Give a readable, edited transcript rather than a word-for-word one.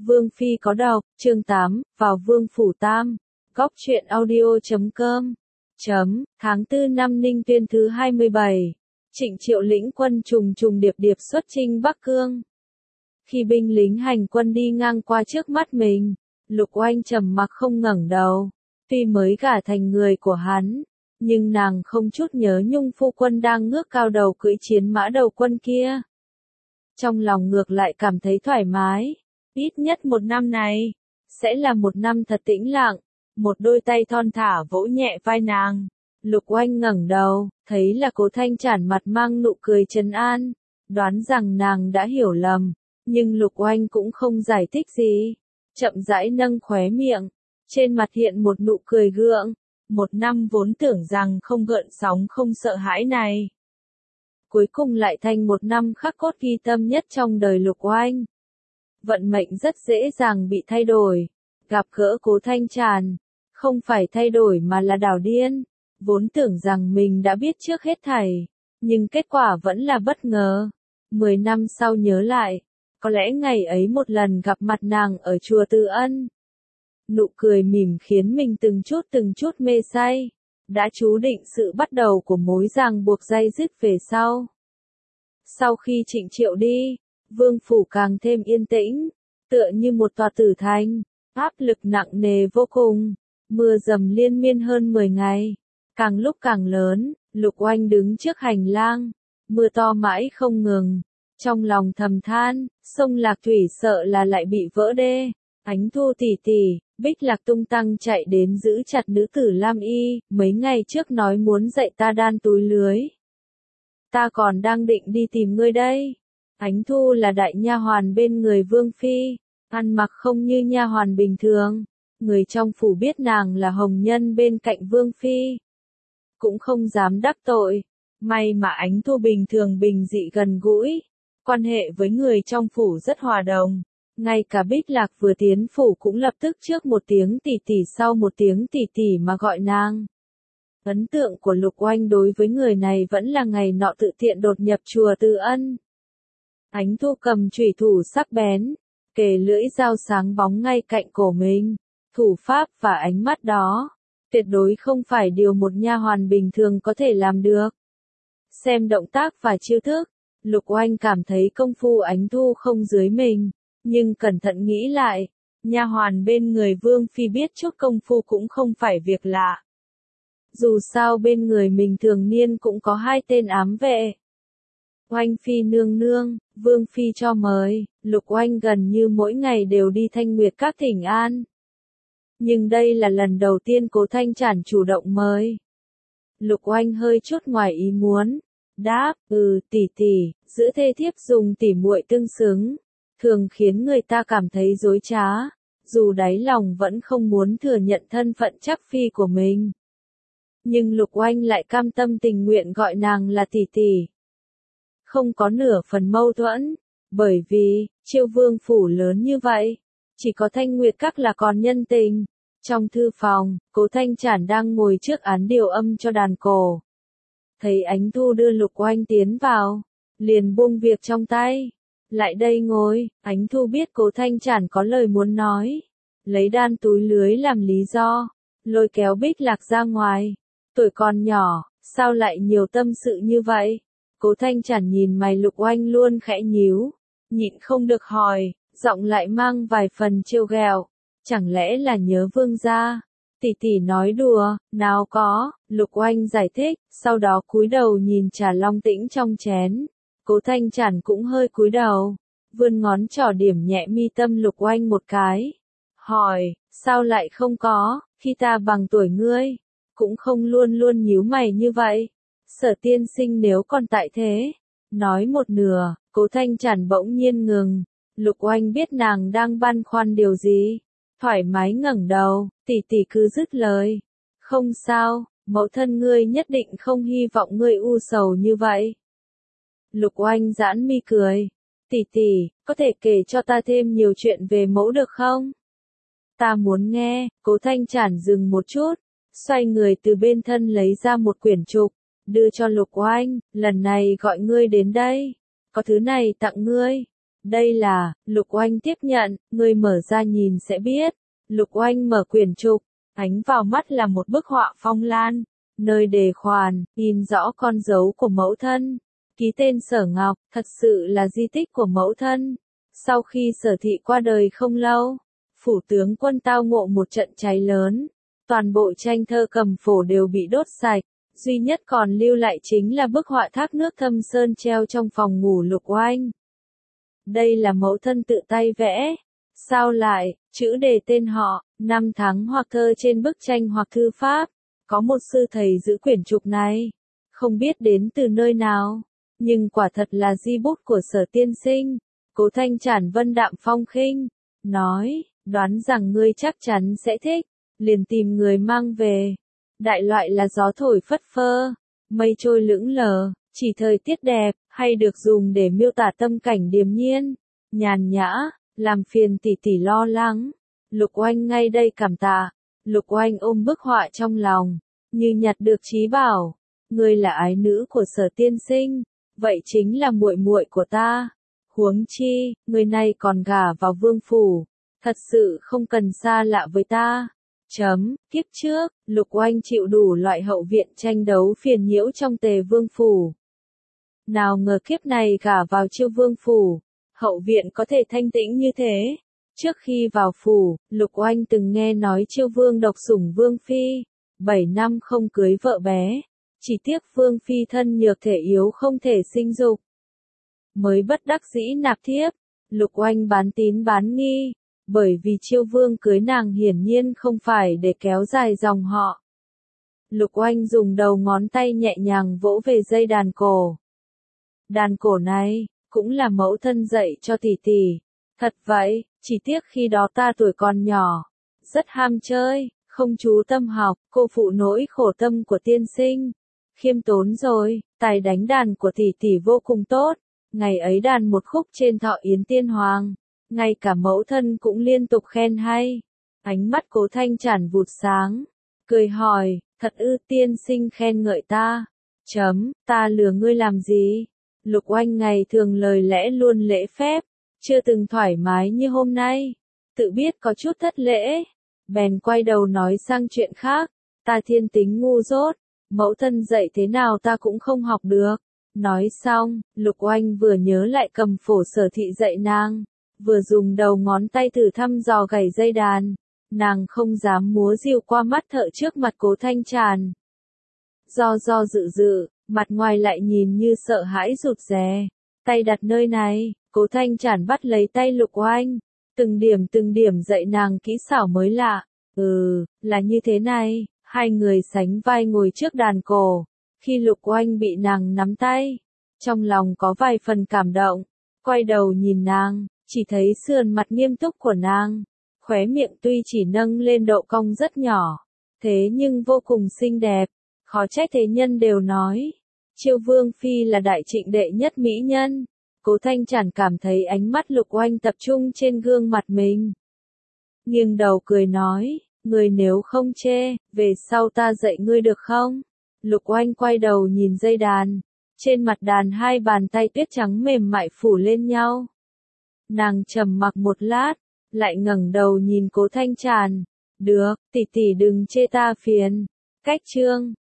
Vương Phi có độc, chương 8, vào Vương Phủ Tam. Góc truyện audio.com. Tháng 4 năm Ninh Tuyên thứ 27. Trịnh Triệu lĩnh quân trùng trùng điệp điệp xuất chinh Bắc Cương. Khi binh lính hành quân đi ngang qua trước mắt mình, Lục Oanh trầm mặc không ngẩng đầu. Tuy mới gả thành người của hắn, nhưng nàng không chút nhớ nhung phu quân đang ngước cao đầu cưỡi chiến mã đầu quân kia. Trong lòng ngược lại cảm thấy thoải mái. Ít nhất một năm này, sẽ là một năm thật tĩnh lặng. Một đôi tay thon thả vỗ nhẹ vai nàng. Lục Oanh ngẩng đầu, thấy là Cố Thanh Trản mặt mang nụ cười trấn an. Đoán rằng nàng đã hiểu lầm, nhưng Lục Oanh cũng không giải thích gì. Chậm rãi nâng khóe miệng, trên mặt hiện một nụ cười gượng. Một năm vốn tưởng rằng không gợn sóng không sợ hãi này, cuối cùng lại thành một năm khắc cốt ghi tâm nhất trong đời Lục Oanh. Vận mệnh rất dễ dàng bị thay đổi. Gặp gỡ Cố Thanh Tràn, không phải thay đổi mà là đảo điên. Vốn tưởng rằng mình đã biết trước hết thảy, nhưng kết quả vẫn là bất ngờ. 10 năm sau nhớ lại, có lẽ ngày ấy một lần gặp mặt nàng ở chùa Từ Ân. Nụ cười mỉm khiến mình từng chút mê say, đã chú định sự bắt đầu của mối ràng buộc day dứt về sau. Sau khi Trịnh Triệu đi, Vương Phủ càng thêm yên tĩnh, tựa như một tòa tử thành, áp lực nặng nề vô cùng, mưa dầm liên miên hơn 10 ngày, càng lúc càng lớn. Lục Oanh đứng trước hành lang, mưa to mãi không ngừng, trong lòng thầm than, sông Lạc Thủy sợ là lại bị vỡ đê. Ánh Thu tỷ tỷ, Bích Lạc tung tăng chạy đến giữ chặt nữ tử Lam Y, mấy ngày trước nói muốn dạy ta đan túi lưới. Ta còn đang định đi tìm ngươi đây. Ánh Thu là đại nha hoàn bên người Vương Phi, ăn mặc không như nha hoàn bình thường. Người trong phủ biết nàng là hồng nhân bên cạnh Vương Phi, cũng không dám đắc tội. May mà Ánh Thu bình thường bình dị gần gũi, quan hệ với người trong phủ rất hòa đồng. Ngay cả Bích Lạc vừa tiến phủ cũng lập tức trước một tiếng tỷ tỷ sau một tiếng tỷ tỷ mà gọi nàng. Ấn tượng của Lục Oanh đối với người này vẫn là ngày nọ tự tiện đột nhập chùa Từ Ân. Ánh Thu cầm chủy thủ sắc bén, kề lưỡi dao sáng bóng ngay cạnh cổ mình. Thủ pháp và ánh mắt đó, tuyệt đối không phải điều một nha hoàn bình thường có thể làm được. Xem động tác và chiêu thức, Lục Oanh cảm thấy công phu Ánh Thu không dưới mình. Nhưng cẩn thận nghĩ lại, nha hoàn bên người Vương Phi biết chút công phu cũng không phải việc lạ. Dù sao bên người mình thường niên cũng có 2 tên ám vệ. Oanh Phi nương nương, Vương Phi cho mời. Lục Oanh gần như mỗi ngày đều đi Thanh Nguyệt các thỉnh an. Nhưng đây là lần đầu tiên Cố Thanh Trản chủ động mời. Lục Oanh hơi chút ngoài ý muốn, đáp, tỷ tỷ, giữa thê thiếp dùng tỉ muội tương xứng, thường khiến người ta cảm thấy dối trá, dù đáy lòng vẫn không muốn thừa nhận thân phận chắc phi của mình. Nhưng Lục Oanh lại cam tâm tình nguyện gọi nàng là tỷ tỷ. Không có nửa phần mâu thuẫn, bởi vì, Chiêu Vương phủ lớn như vậy, chỉ có Thanh Nguyệt các là còn nhân tình. Trong thư phòng, Cố Thanh Trản đang ngồi trước án điều âm cho đàn cổ. Thấy Ánh Thu đưa Lục Oanh tiến vào, liền buông việc trong tay. Lại đây ngồi. Ánh Thu biết Cố Thanh Trản có lời muốn nói, lấy đan túi lưới làm lý do, lôi kéo Bích Lạc ra ngoài. Tuổi còn nhỏ, sao lại nhiều tâm sự như vậy? Cố Thanh Trản nhìn mày Lục Oanh luôn khẽ nhíu, nhịn không được hỏi, giọng lại mang vài phần trêu ghẹo, chẳng lẽ là nhớ Vương gia? Tỷ tỷ nói đùa, nào có. Lục Oanh giải thích, sau đó cúi đầu nhìn trà long tĩnh trong chén. Cố Thanh Trản cũng hơi cúi đầu, vươn ngón trỏ điểm nhẹ mi tâm Lục Oanh một cái. Hỏi, sao lại không có, khi ta bằng tuổi ngươi, cũng không luôn luôn nhíu mày như vậy. Sở tiên sinh nếu còn tại thế. Nói một nửa, Cố Thanh Trản bỗng nhiên ngừng. Lục Oanh biết nàng đang băn khoăn điều gì. Thoải mái ngẩng đầu, tỷ tỷ cứ dứt lời. Không sao, mẫu thân ngươi nhất định không hy vọng ngươi u sầu như vậy. Lục Oanh giãn mi cười. Tỷ tỷ, có thể kể cho ta thêm nhiều chuyện về mẫu được không? Ta muốn nghe. Cố Thanh Trản dừng một chút, xoay người từ bên thân lấy ra một quyển trục, đưa cho Lục Oanh. Lần này gọi ngươi đến đây, có thứ này tặng ngươi. Đây là, Lục Oanh tiếp nhận, ngươi mở ra nhìn sẽ biết. Lục Oanh mở quyển trục, ánh vào mắt là một bức họa phong lan, nơi đề khoản, in rõ con dấu của mẫu thân. Ký tên Sở Ngọc, thật sự là di tích của mẫu thân. Sau khi Sở Thị qua đời không lâu, phủ tướng quân tao ngộ một trận cháy lớn. Toàn bộ tranh thơ cầm phổ đều bị đốt sạch, duy nhất còn lưu lại chính là bức họa thác nước thâm sơn treo trong phòng ngủ Lục Oanh. Đây là mẫu thân tự tay vẽ. Sao lại, chữ đề tên họ, năm tháng hoặc thơ trên bức tranh hoặc thư pháp. Có một sư thầy giữ quyển trục này. Không biết đến từ nơi nào, nhưng quả thật là di bút của Sở tiên sinh. Cố Thanh Trản vân đạm phong khinh, nói, đoán rằng ngươi chắc chắn sẽ thích, liền tìm người mang về. Đại loại là gió thổi phất phơ, mây trôi lững lờ, chỉ thời tiết đẹp, hay được dùng để miêu tả tâm cảnh điềm nhiên, nhàn nhã, làm phiền tỷ tỷ lo lắng. Lục Oanh ngay đây cảm tạ. Lục Oanh ôm bức họa trong lòng, như nhặt được trí bảo. Ngươi là ái nữ của Sở tiên sinh, vậy chính là muội muội của ta. Huống chi, người này còn gả vào vương phủ, thật sự không cần xa lạ với ta. Kiếp trước, Lục Oanh chịu đủ loại hậu viện tranh đấu phiền nhiễu trong Tề vương phủ. Nào ngờ kiếp này gả vào Chiêu vương phủ, hậu viện có thể thanh tĩnh như thế. Trước khi vào phủ, Lục Oanh từng nghe nói Chiêu vương độc sủng vương phi, 7 năm không cưới vợ bé, chỉ tiếc vương phi thân nhược thể yếu không thể sinh dục. Mới bất đắc dĩ nạp thiếp. Lục Oanh bán tín bán nghi, bởi vì Chiêu vương cưới nàng hiển nhiên không phải để kéo dài dòng họ. Lục Oanh dùng đầu ngón tay nhẹ nhàng vỗ về dây đàn cổ. Đàn cổ này, cũng là mẫu thân dạy cho tỷ tỷ. Thật vậy, chỉ tiếc khi đó ta tuổi còn nhỏ, rất ham chơi, không chú tâm học, cô phụ nỗi khổ tâm của tiên sinh. Khiêm tốn rồi, tài đánh đàn của tỷ tỷ vô cùng tốt. Ngày ấy đàn một khúc trên Thọ Yến Tiên Hoàng, ngay cả mẫu thân cũng liên tục khen hay. Ánh mắt Cố Thanh Trản vụt sáng, cười hỏi, thật ư tiên sinh khen ngợi ta? Ta lừa ngươi làm gì? Lục Oanh ngày thường lời lẽ luôn lễ phép, chưa từng thoải mái như hôm nay, tự biết có chút thất lễ, bèn quay đầu nói sang chuyện khác, ta thiên tính ngu dốt, mẫu thân dạy thế nào ta cũng không học được. Nói xong, Lục Oanh vừa nhớ lại cầm phổ Sở Thị dạy nàng, vừa dùng đầu ngón tay thử thăm dò gảy dây đàn, nàng không dám múa diều qua mắt thợ trước mặt Cố Thanh Tràn. Do dự, mặt ngoài lại nhìn như sợ hãi rụt rè, tay đặt nơi này, Cố Thanh Tràn bắt lấy tay Lục Oanh, từng điểm dạy nàng kỹ xảo mới lạ. Là như thế này, hai người sánh vai ngồi trước đàn cổ. Khi Lục Oanh bị nàng nắm tay, trong lòng có vài phần cảm động, quay đầu nhìn nàng, chỉ thấy sườn mặt nghiêm túc của nàng, khóe miệng tuy chỉ nâng lên độ cong rất nhỏ, thế nhưng vô cùng xinh đẹp, khó trách thế nhân đều nói, Chiêu vương phi là đại trịnh đệ nhất mỹ nhân. Cố Thanh Trản cảm thấy ánh mắt Lục Oanh tập trung trên gương mặt mình, nghiêng đầu cười nói, ngươi nếu không chê, về sau ta dạy ngươi được không? Lục Oanh quay đầu nhìn dây đàn, trên mặt đàn hai bàn tay tuyết trắng mềm mại phủ lên nhau. Nàng trầm mặc một lát, lại ngẩng đầu nhìn Cố Thanh Tràn, được, tỷ tỷ đừng chê ta phiền. Cách chương